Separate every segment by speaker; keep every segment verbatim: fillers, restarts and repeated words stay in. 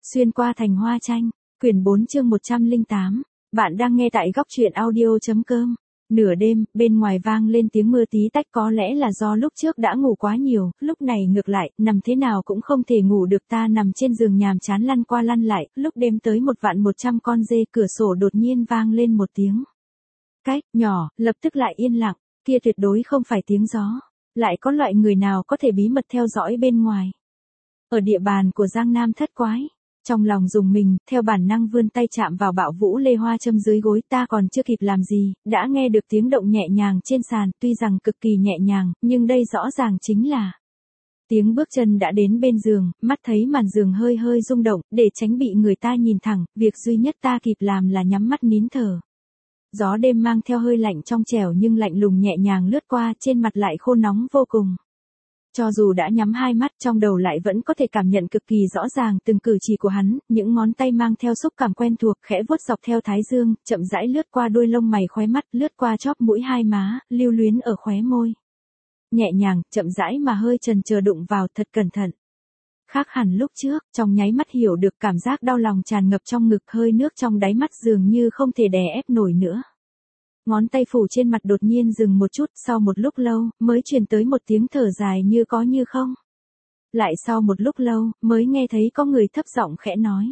Speaker 1: Xuyên qua thành hoa tranh, quyển bốn chương một trăm lẻ tám, bạn đang nghe tại góc truyện audio.com. Nửa đêm, bên ngoài vang lên tiếng mưa tí tách, có lẽ là do lúc trước đã ngủ quá nhiều, lúc này ngược lại, nằm thế nào cũng không thể ngủ được. Ta nằm trên giường nhàm chán lăn qua lăn lại, lúc đêm tới một vạn một trăm con dê, cửa sổ đột nhiên vang lên một tiếng cách nhỏ, lập tức lại yên lặng, kia tuyệt đối không phải tiếng gió, lại có loại người nào có thể bí mật theo dõi bên ngoài. Ở địa bàn của Giang Nam thất quái. Trong lòng dùng mình, theo bản năng vươn tay chạm vào bạo vũ lê hoa châm dưới gối, ta còn chưa kịp làm gì, đã nghe được tiếng động nhẹ nhàng trên sàn, tuy rằng cực kỳ nhẹ nhàng, nhưng đây rõ ràng chính là tiếng bước chân đã đến bên giường, mắt thấy màn giường hơi hơi rung động, để tránh bị người ta nhìn thẳng, việc duy nhất ta kịp làm là nhắm mắt nín thở. Gió đêm mang theo hơi lạnh trong trẻo nhưng lạnh lùng nhẹ nhàng lướt qua, trên mặt lại khô nóng vô cùng. Cho dù đã nhắm hai mắt, trong đầu lại vẫn có thể cảm nhận cực kỳ rõ ràng từng cử chỉ của hắn, những ngón tay mang theo xúc cảm quen thuộc, khẽ vuốt dọc theo thái dương, chậm rãi lướt qua đuôi lông mày khóe mắt, lướt qua chóp mũi hai má, lưu luyến ở khóe môi. Nhẹ nhàng, chậm rãi mà hơi chần chờ đụng vào, thật cẩn thận. Khác hẳn lúc trước, trong nháy mắt hiểu được cảm giác đau lòng tràn ngập trong ngực, hơi nước trong đáy mắt dường như không thể đè ép nổi nữa. Ngón tay phủ trên mặt đột nhiên dừng một chút, sau một lúc lâu, mới truyền tới một tiếng thở dài như có như không. Lại sau một lúc lâu, mới nghe thấy có người thấp giọng khẽ nói.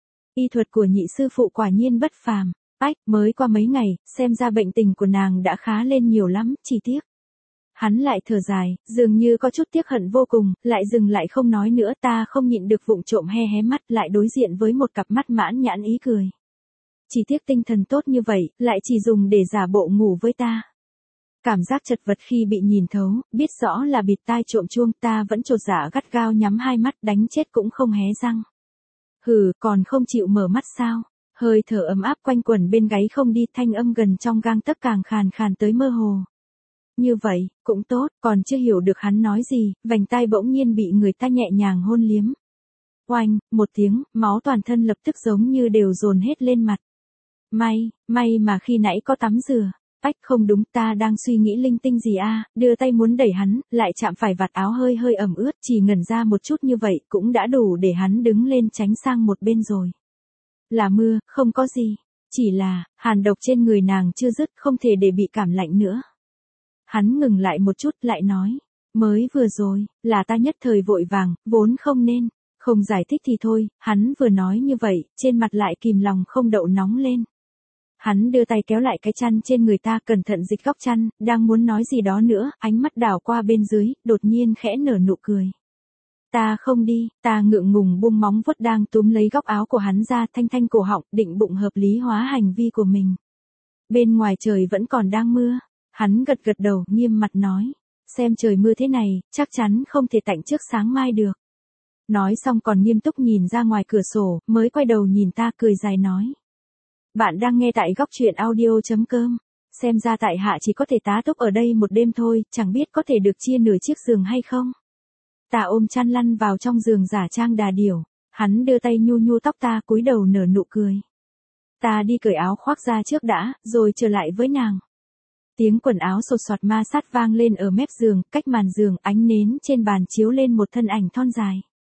Speaker 1: Y thuật của nhị sư phụ quả nhiên bất phàm, ách, mới qua mấy ngày, xem ra bệnh tình của nàng đã khá lên nhiều lắm, chỉ tiếc. Hắn lại thở dài, dường như có chút tiếc hận vô cùng, lại dừng lại không nói nữa, ta không nhịn được vụng trộm hé hé mắt, lại đối diện với một cặp mắt mãn nhãn ý cười. Chỉ tiếc tinh thần tốt như vậy, lại chỉ dùng để giả bộ ngủ với ta. Cảm giác chật vật khi bị nhìn thấu, biết rõ là bịt tai trộm chuông, ta vẫn chột dạ gắt gao nhắm hai mắt, đánh chết cũng không hé răng. Hừ, còn không chịu mở mắt sao? Hơi thở ấm áp quanh quẩn bên gáy không đi, thanh âm gần trong gang tấc càng khàn khàn tới mơ hồ. Như vậy, cũng tốt, còn chưa hiểu được hắn nói gì, vành tai bỗng nhiên bị người ta nhẹ nhàng hôn liếm. Oanh, một tiếng, máu toàn thân lập tức giống như đều dồn hết lên mặt. May, may mà khi nãy có tắm rửa. Ách, không đúng, ta đang suy nghĩ linh tinh gì a, đưa tay muốn đẩy hắn, lại chạm phải vạt áo hơi hơi ẩm ướt, chỉ ngẩn ra một chút như vậy, cũng đã đủ để hắn đứng lên tránh sang một bên rồi. Là mưa, không có gì, chỉ là, hàn độc trên người nàng chưa dứt, không thể để bị cảm lạnh nữa. Hắn ngừng lại một chút, lại nói, mới vừa rồi, là ta nhất thời vội vàng, vốn không nên. Không giải thích thì thôi, hắn vừa nói như vậy, trên mặt lại kìm lòng không đậu nóng lên. Hắn đưa tay kéo lại cái chăn trên người ta, cẩn thận dịch góc chăn, đang muốn nói gì đó nữa, ánh mắt đảo qua bên dưới, đột nhiên khẽ nở nụ cười. Ta không đi, ta ngượng ngùng buông móng vuốt đang túm lấy góc áo của hắn ra, thanh thanh cổ họng, định bụng hợp lý hóa hành vi của mình. Bên ngoài trời vẫn còn đang mưa, hắn gật gật đầu, nghiêm mặt nói, xem trời mưa thế này, chắc chắn không thể tạnh trước sáng mai được. Nói xong còn nghiêm túc nhìn ra ngoài cửa sổ, mới quay đầu nhìn ta cười dài nói. Bạn đang nghe tại góc truyện audio.com. Xem ra tại hạ chỉ có thể tá túc ở đây một đêm thôi, chẳng biết có thể được chia nửa chiếc giường hay không. Ta ôm chăn lăn vào trong giường giả trang đà điểu, hắn đưa tay nhu nhu tóc ta, cúi đầu nở nụ cười. Ta đi cởi áo khoác ra trước đã, rồi trở lại với nàng. Tiếng quần áo sột soạt ma sát vang lên ở mép giường, cách màn giường, ánh nến trên bàn chiếu lên một thân ảnh thon dài.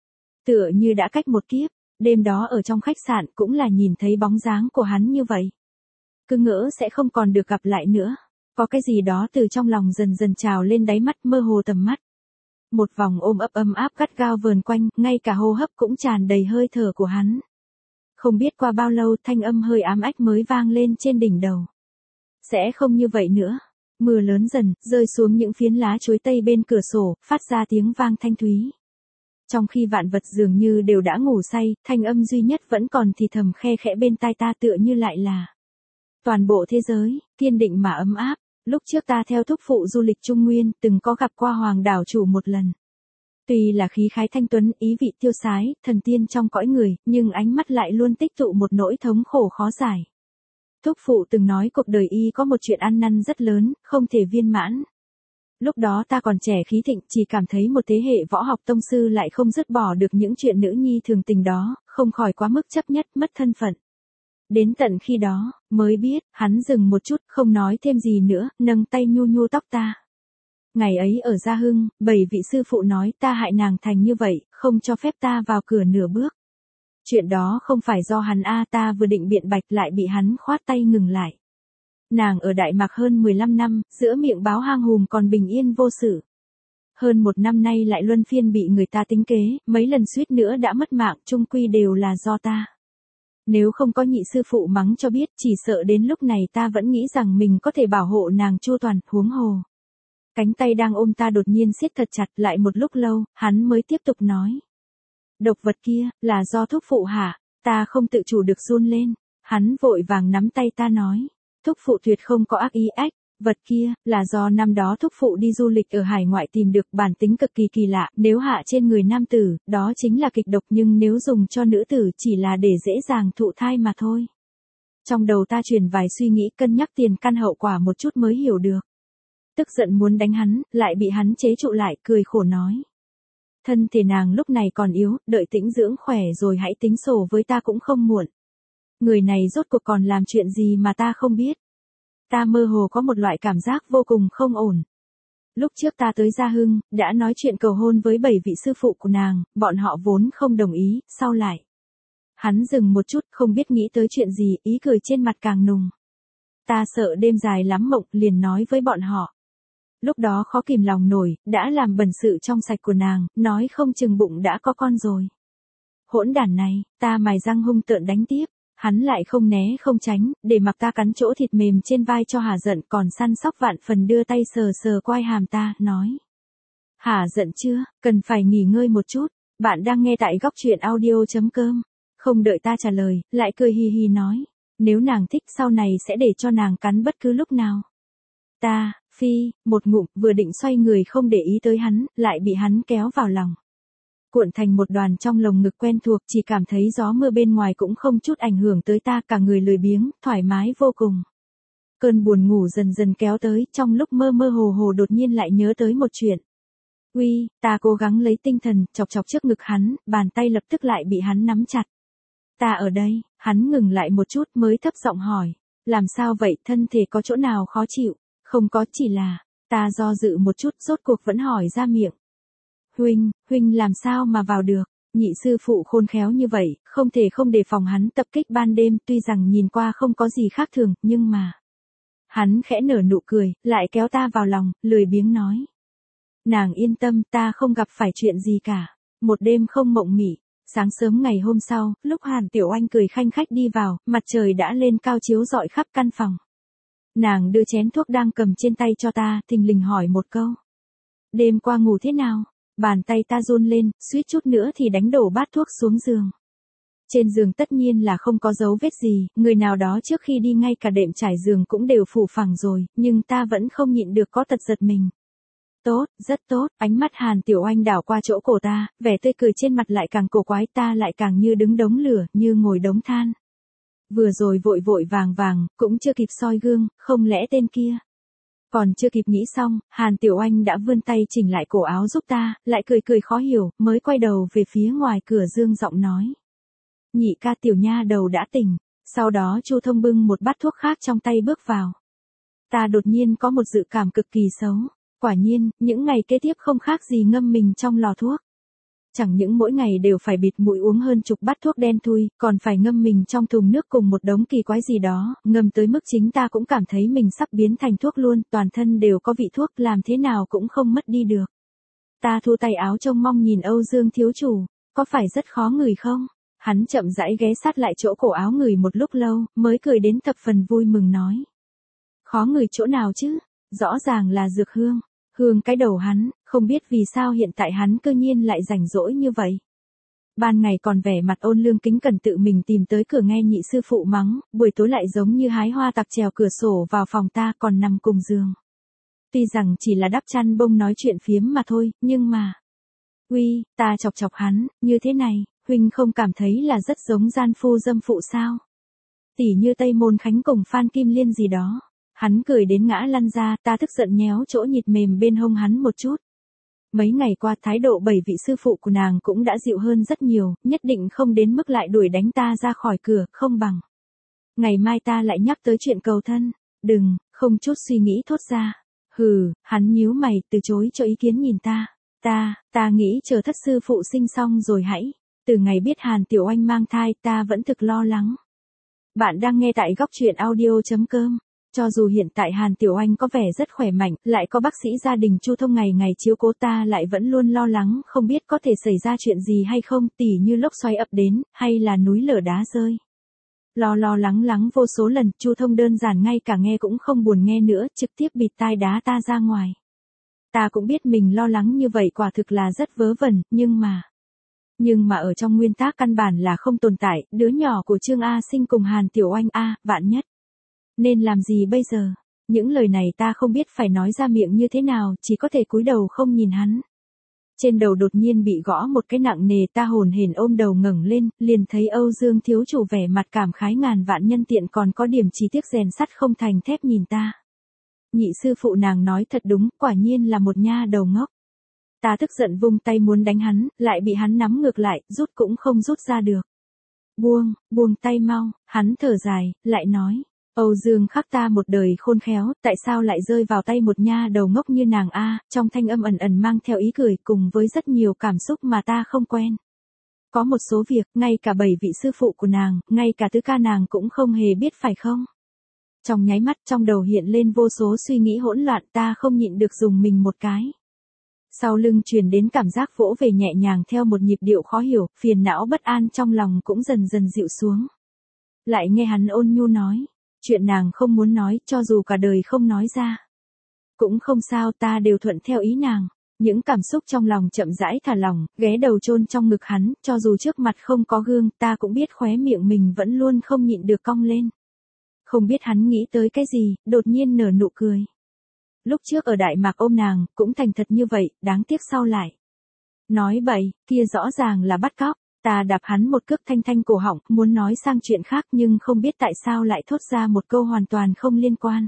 Speaker 1: Tựa như đã cách một kiếp, đêm đó ở trong khách sạn cũng là nhìn thấy bóng dáng của hắn như vậy. Cứ ngỡ sẽ không còn được gặp lại nữa. Có cái gì đó từ trong lòng dần dần trào lên đáy mắt, mơ hồ tầm mắt. Một vòng ôm ấp ấm áp gắt gao vờn quanh, ngay cả hô hấp cũng tràn đầy hơi thở của hắn. Không biết qua bao lâu, thanh âm hơi ám ách mới vang lên trên đỉnh đầu. Sẽ không như vậy nữa. Mưa lớn dần, rơi xuống những phiến lá chuối tây bên cửa sổ, phát ra tiếng vang thanh thúy. Trong khi vạn vật dường như đều đã ngủ say, thanh âm duy nhất vẫn còn thì thầm khe khẽ bên tai ta, tựa như lại là toàn bộ thế giới, kiên định mà ấm áp. Lúc trước ta theo thúc phụ du lịch Trung Nguyên, từng có gặp qua Hoàng đảo chủ một lần. Tuy là khí khái thanh tuấn, ý vị tiêu sái, thần tiên trong cõi người, nhưng ánh mắt lại luôn tích tụ một nỗi thống khổ khó giải. Thúc phụ từng nói cuộc đời y có một chuyện ăn năn rất lớn, không thể viên mãn. Lúc đó ta còn trẻ khí thịnh, chỉ cảm thấy một thế hệ võ học tông sư lại không dứt bỏ được những chuyện nữ nhi thường tình đó, không khỏi quá mức chấp nhất, mất thân phận. Đến tận khi đó, mới biết, hắn dừng một chút, không nói thêm gì nữa, nâng tay nhu nhu tóc ta. Ngày ấy ở Gia Hưng, bảy vị sư phụ nói ta hại nàng thành như vậy, không cho phép ta vào cửa nửa bước. Chuyện đó không phải do hắn a, ta vừa định biện bạch lại bị hắn khoát tay ngừng lại. Nàng ở Đại Mạc hơn mười lăm năm, giữa miệng báo hang hùm còn bình yên vô sự. Hơn một năm nay lại luân phiên bị người ta tính kế, mấy lần suýt nữa đã mất mạng, chung quy đều là do ta. Nếu không có nhị sư phụ mắng cho biết, chỉ sợ đến lúc này ta vẫn nghĩ rằng mình có thể bảo hộ nàng chu toàn, huống hồ. Cánh tay đang ôm ta đột nhiên siết thật chặt, lại một lúc lâu, hắn mới tiếp tục nói. Độc vật kia, là do thúc phụ hả? Ta không tự chủ được run lên. Hắn vội vàng nắm tay ta nói. Thúc phụ tuyệt không có ác ý ách. Vật kia, là do năm đó thúc phụ đi du lịch ở hải ngoại tìm được, bản tính cực kỳ kỳ lạ, nếu hạ trên người nam tử, đó chính là kịch độc, nhưng nếu dùng cho nữ tử chỉ là để dễ dàng thụ thai mà thôi. Trong đầu ta truyền vài suy nghĩ, cân nhắc tiền căn hậu quả một chút mới hiểu được. Tức giận muốn đánh hắn, lại bị hắn chế trụ lại, cười khổ nói. Thân thể nàng lúc này còn yếu, đợi tĩnh dưỡng khỏe rồi hãy tính sổ với ta cũng không muộn. Người này rốt cuộc còn làm chuyện gì mà ta không biết. Ta mơ hồ có một loại cảm giác vô cùng không ổn. Lúc trước ta tới Gia Hưng, đã nói chuyện cầu hôn với bảy vị sư phụ của nàng, bọn họ vốn không đồng ý, sau lại. Hắn dừng một chút, không biết nghĩ tới chuyện gì, ý cười trên mặt càng nùng. Ta sợ đêm dài lắm mộng, liền nói với bọn họ. Lúc đó khó kìm lòng nổi, đã làm bẩn sự trong sạch của nàng, nói không chừng bụng đã có con rồi. Hỗn đản này, ta mài răng hung tợn đánh tiếp. Hắn lại không né không tránh, để mặc ta cắn chỗ thịt mềm trên vai cho hả giận, còn săn sóc vạn phần đưa tay sờ sờ quai hàm ta, nói. Hả giận chưa, cần phải nghỉ ngơi một chút, bạn đang nghe tại góc truyện audio chấm com. Không đợi ta trả lời, lại cười hi hi nói. Nếu nàng thích sau này sẽ để cho nàng cắn bất cứ lúc nào. Ta, phi, một ngụm, vừa định xoay người không để ý tới hắn, lại bị hắn kéo vào lòng. Cuộn thành một đoàn trong lồng ngực quen thuộc, chỉ cảm thấy gió mưa bên ngoài cũng không chút ảnh hưởng tới ta, cả người lười biếng, thoải mái vô cùng. Cơn buồn ngủ dần dần kéo tới, trong lúc mơ mơ hồ hồ đột nhiên lại nhớ tới một chuyện. Uy, ta cố gắng lấy tinh thần, chọc chọc trước ngực hắn, bàn tay lập tức lại bị hắn nắm chặt. Ta ở đây, hắn ngừng lại một chút mới thấp giọng hỏi. Làm sao vậy, thân thể có chỗ nào khó chịu? Không có, chỉ là, ta do dự một chút, rốt cuộc vẫn hỏi ra miệng. Huynh, huynh làm sao mà vào được, nhị sư phụ khôn khéo như vậy, không thể không đề phòng hắn tập kích ban đêm, tuy rằng nhìn qua không có gì khác thường, nhưng mà. Hắn khẽ nở nụ cười, lại kéo ta vào lòng, lười biếng nói. Nàng yên tâm, ta không gặp phải chuyện gì cả, một đêm không mộng mị. Sáng sớm ngày hôm sau, lúc Hàn Tiểu Anh cười khanh khách đi vào, mặt trời đã lên cao chiếu rọi khắp căn phòng. Nàng đưa chén thuốc đang cầm trên tay cho ta, thình lình hỏi một câu. Đêm qua ngủ thế nào? Bàn tay ta run lên, suýt chút nữa thì đánh đổ bát thuốc xuống giường. Trên giường tất nhiên là không có dấu vết gì, người nào đó trước khi đi ngay cả đệm trải giường cũng đều phủ phẳng rồi, nhưng ta vẫn không nhịn được có tật giật mình. Tốt, rất tốt, ánh mắt Hàn Tiểu Anh đảo qua chỗ cổ ta, vẻ tươi cười trên mặt lại càng cổ quái, ta lại càng như đứng đống lửa, như ngồi đống than. Vừa rồi vội vội vàng vàng, cũng chưa kịp soi gương, không lẽ tên kia. Còn chưa kịp nghĩ xong, Hàn Tiểu Anh đã vươn tay chỉnh lại cổ áo giúp ta, lại cười cười khó hiểu, mới quay đầu về phía ngoài cửa dương giọng nói. Nhị ca tiểu nha đầu đã tỉnh, sau đó Chu Thông bưng một bát thuốc khác trong tay bước vào. Ta đột nhiên có một dự cảm cực kỳ xấu, quả nhiên, những ngày kế tiếp không khác gì ngâm mình trong lò thuốc. Chẳng những mỗi ngày đều phải bịt mũi uống hơn chục bát thuốc đen thui, còn phải ngâm mình trong thùng nước cùng một đống kỳ quái gì đó, ngâm tới mức chính ta cũng cảm thấy mình sắp biến thành thuốc luôn, toàn thân đều có vị thuốc, làm thế nào cũng không mất đi được. Ta thu tay áo trông mong nhìn Âu Dương thiếu chủ, có phải rất khó ngửi không? Hắn chậm rãi ghé sát lại chỗ cổ áo ngửi một lúc lâu, mới cười đến thập phần vui mừng nói. Khó ngửi chỗ nào chứ? Rõ ràng là dược hương. Hương cái đầu hắn, không biết vì sao hiện tại hắn cơ nhiên lại rảnh rỗi như vậy. Ban ngày còn vẻ mặt ôn lương kính cẩn tự mình tìm tới cửa nghe nhị sư phụ mắng, buổi tối lại giống như hái hoa tặc trèo cửa sổ vào phòng ta còn nằm cùng giường. Tuy rằng chỉ là đắp chăn bông nói chuyện phiếm mà thôi, nhưng mà. Uy, ta chọc chọc hắn, như thế này, huynh không cảm thấy là rất giống gian phu dâm phụ sao? Tỉ như Tây Môn Khánh cùng Phan Kim Liên gì đó. Hắn cười đến ngã lăn ra, ta tức giận nhéo chỗ nhịt mềm bên hông hắn một chút. Mấy ngày qua thái độ bảy vị sư phụ của nàng cũng đã dịu hơn rất nhiều, nhất định không đến mức lại đuổi đánh ta ra khỏi cửa, không bằng. Ngày mai ta lại nhắc tới chuyện cầu thân, đừng, không chút suy nghĩ thốt ra. Hừ, hắn nhíu mày, từ chối cho ý kiến nhìn ta. Ta, ta nghĩ chờ thất sư phụ sinh xong rồi hãy. từ ngày biết Hàn Tiểu Oanh mang thai ta vẫn thực lo lắng. Bạn đang nghe tại góc truyện audio.com. Cho dù hiện tại Hàn Tiểu Oanh có vẻ rất khỏe mạnh, lại có bác sĩ gia đình Chu Thông ngày ngày chiếu cố ta lại vẫn luôn lo lắng không biết có thể xảy ra chuyện gì hay không, tỉ như lốc xoáy ập đến, hay là núi lở đá rơi. Lo lo lắng lắng vô số lần, Chu Thông đơn giản ngay cả nghe cũng không buồn nghe nữa, trực tiếp bịt tai đá ta ra ngoài. Ta cũng biết mình lo lắng như vậy quả thực là rất vớ vẩn, nhưng mà... Nhưng mà ở trong nguyên tắc căn bản là không tồn tại, đứa nhỏ của Trương A Sinh cùng Hàn Tiểu Oanh A, vạn nhất. Nên làm gì bây giờ? Những lời này ta không biết phải nói ra miệng như thế nào, chỉ có thể cúi đầu không nhìn hắn. Trên đầu đột nhiên bị gõ một cái nặng nề, ta hồn hển ôm đầu ngẩng lên, liền thấy Âu Dương thiếu chủ vẻ mặt cảm khái ngàn vạn nhân tiện còn có điểm chỉ tiếc rèn sắt không thành thép nhìn ta. Nhị sư phụ nàng nói thật đúng, quả nhiên là một nha đầu ngốc. Ta tức giận vung tay muốn đánh hắn, lại bị hắn nắm ngược lại, rút cũng không rút ra được. Buông, buông tay mau, hắn thở dài, lại nói. Âu Dương khắc ta một đời khôn khéo, tại sao lại rơi vào tay một nha đầu ngốc như nàng a? Trong thanh âm ẩn ẩn mang theo ý cười cùng với rất nhiều cảm xúc mà ta không quen. Có một số việc, ngay cả bảy vị sư phụ của nàng, ngay cả tứ ca nàng cũng không hề biết phải không? Trong nháy mắt trong đầu hiện lên vô số suy nghĩ hỗn loạn, ta không nhịn được dùng mình một cái. Sau lưng truyền đến cảm giác vỗ về nhẹ nhàng theo một nhịp điệu khó hiểu, phiền não bất an trong lòng cũng dần dần dịu xuống. Lại nghe hắn ôn nhu nói. Chuyện nàng không muốn nói, cho dù cả đời không nói ra. Cũng không sao, ta đều thuận theo ý nàng. Những cảm xúc trong lòng chậm rãi thả lỏng, ghé đầu chôn trong ngực hắn, cho dù trước mặt không có gương, ta cũng biết khóe miệng mình vẫn luôn không nhịn được cong lên. Không biết hắn nghĩ tới cái gì, đột nhiên nở nụ cười. Lúc trước ở Đại Mạc ôm nàng, cũng thành thật như vậy, đáng tiếc sau lại. Nói bậy, kia rõ ràng là bắt cóc. Ta đạp hắn một cước thanh thanh cổ họng, muốn nói sang chuyện khác nhưng không biết tại sao lại thốt ra một câu hoàn toàn không liên quan.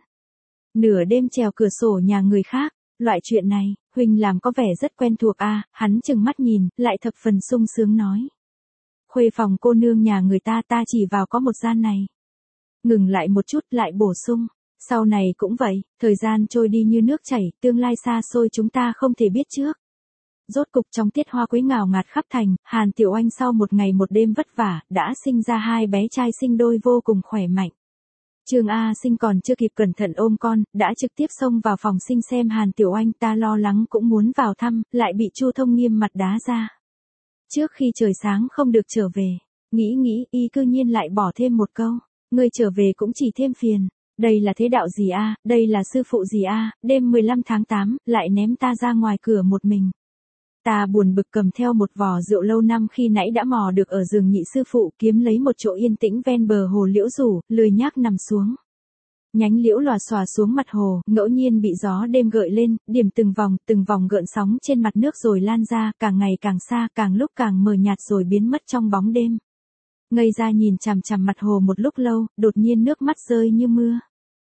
Speaker 1: Nửa đêm trèo cửa sổ nhà người khác, loại chuyện này, Huỳnh làm có vẻ rất quen thuộc a. À, hắn chừng mắt nhìn, lại thập phần sung sướng nói. Khuê phòng cô nương nhà người ta ta chỉ vào có một gian này. Ngừng lại một chút lại bổ sung, sau này cũng vậy, thời gian trôi đi như nước chảy, tương lai xa xôi chúng ta không thể biết trước. Rốt cục trong tiết hoa quế ngào ngạt khắp thành, Hàn Tiểu Oanh sau một ngày một đêm vất vả, đã sinh ra hai bé trai sinh đôi vô cùng khỏe mạnh. Trương A Sinh còn chưa kịp cẩn thận ôm con, đã trực tiếp xông vào phòng sinh xem Hàn Tiểu Oanh, ta lo lắng cũng muốn vào thăm, lại bị Chu Thông nghiêm mặt đá ra. Trước khi trời sáng không được trở về, nghĩ nghĩ y cư nhiên lại bỏ thêm một câu, ngươi trở về cũng chỉ thêm phiền. Đây là thế đạo gì a? Đây là sư phụ gì a? Đêm mười lăm tháng tám, lại ném ta ra ngoài cửa một mình. Ta buồn bực cầm theo một vò rượu lâu năm khi nãy đã mò được ở giường nhị sư phụ, kiếm lấy một chỗ yên tĩnh ven bờ hồ liễu rủ, lười nhác nằm xuống. Nhánh liễu lòa xòa xuống mặt hồ, ngẫu nhiên bị gió đêm gợi lên, điểm từng vòng, từng vòng gợn sóng trên mặt nước rồi lan ra, càng ngày càng xa, càng lúc càng mờ nhạt rồi biến mất trong bóng đêm. Ngây ra nhìn chằm chằm mặt hồ một lúc lâu, đột nhiên nước mắt rơi như mưa.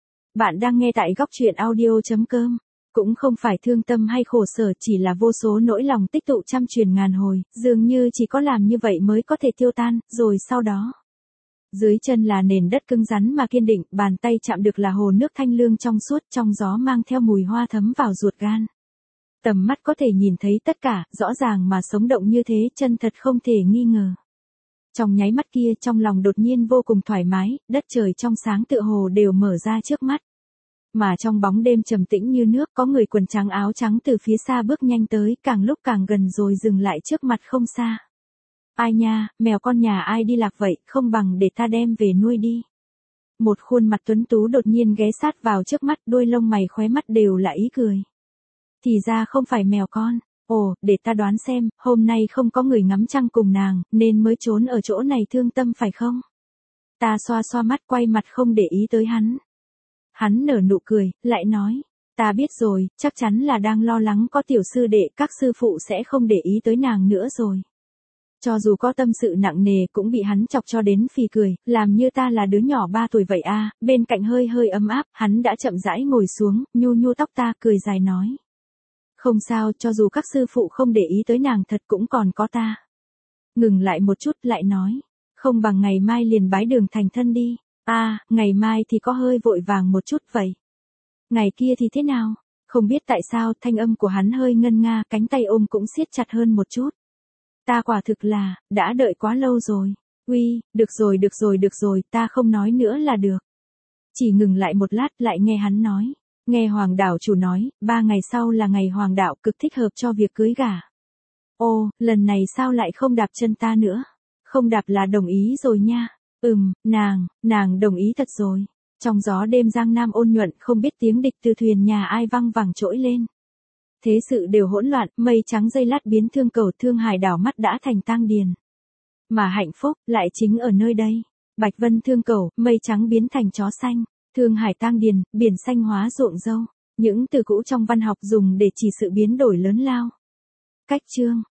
Speaker 1: Bạn đang nghe tại góc truyện audio.com. Cũng không phải thương tâm hay khổ sở, chỉ là vô số nỗi lòng tích tụ trăm truyền ngàn hồi, dường như chỉ có làm như vậy mới có thể tiêu tan, rồi sau đó. Dưới chân là nền đất cứng rắn mà kiên định, bàn tay chạm được là hồ nước thanh lương trong suốt, trong gió mang theo mùi hoa thấm vào ruột gan. Tầm mắt có thể nhìn thấy tất cả, rõ ràng mà sống động như thế, chân thật không thể nghi ngờ. Trong nháy mắt kia trong lòng đột nhiên vô cùng thoải mái, đất trời trong sáng tựa hồ đều mở ra trước mắt. Mà trong bóng đêm trầm tĩnh như nước có người quần trắng áo trắng từ phía xa bước nhanh tới, càng lúc càng gần rồi dừng lại trước mặt không xa. Ai nha, mèo con nhà ai đi lạc vậy, không bằng để ta đem về nuôi đi. Một khuôn mặt tuấn tú đột nhiên ghé sát vào trước mắt, đôi lông mày khóe mắt đều là ý cười. Thì ra không phải mèo con, ồ, để ta đoán xem, hôm nay không có người ngắm trăng cùng nàng, nên mới trốn ở chỗ này thương tâm phải không? Ta xoa xoa mắt quay mặt không để ý tới hắn. Hắn nở nụ cười, lại nói, ta biết rồi, chắc chắn là đang lo lắng có tiểu sư đệ, các sư phụ sẽ không để ý tới nàng nữa rồi. Cho dù có tâm sự nặng nề cũng bị hắn chọc cho đến phì cười, làm như ta là đứa nhỏ ba tuổi vậy a. Bên cạnh hơi hơi ấm áp, hắn đã chậm rãi ngồi xuống, nhu nhu tóc ta, cười dài nói. Không sao, cho dù các sư phụ không để ý tới nàng thật cũng còn có ta. Ngừng lại một chút lại nói, không bằng ngày mai liền bái đường thành thân đi. À, ngày mai thì có hơi vội vàng một chút vậy. Ngày kia thì thế nào? Không biết tại sao thanh âm của hắn hơi ngân nga, cánh tay ôm cũng siết chặt hơn một chút. Ta quả thực là, đã đợi quá lâu rồi. Uy, được rồi được rồi được rồi, ta không nói nữa là được. Chỉ ngừng lại một lát lại nghe hắn nói. Nghe Hoàng đảo chủ nói, ba ngày sau là ngày Hoàng đạo cực thích hợp cho việc cưới gả. Ô, lần này sao lại không đạp chân ta nữa? Không đạp là đồng ý rồi nha. Ừm, nàng, nàng đồng ý thật rồi. Trong gió đêm Giang Nam ôn nhuận không biết tiếng địch từ thuyền nhà ai văng vẳng trỗi lên. Thế sự đều hỗn loạn, mây trắng dây lát biến thương cầu Thương Hải đảo mắt đã thành tang điền. Mà hạnh phúc, lại chính ở nơi đây. Bạch vân thương cầu, mây trắng biến thành chó xanh. Thương Hải tang điền, biển xanh hóa ruộng dâu. Những từ cũ trong văn học dùng để chỉ sự biến đổi lớn lao. Cách chương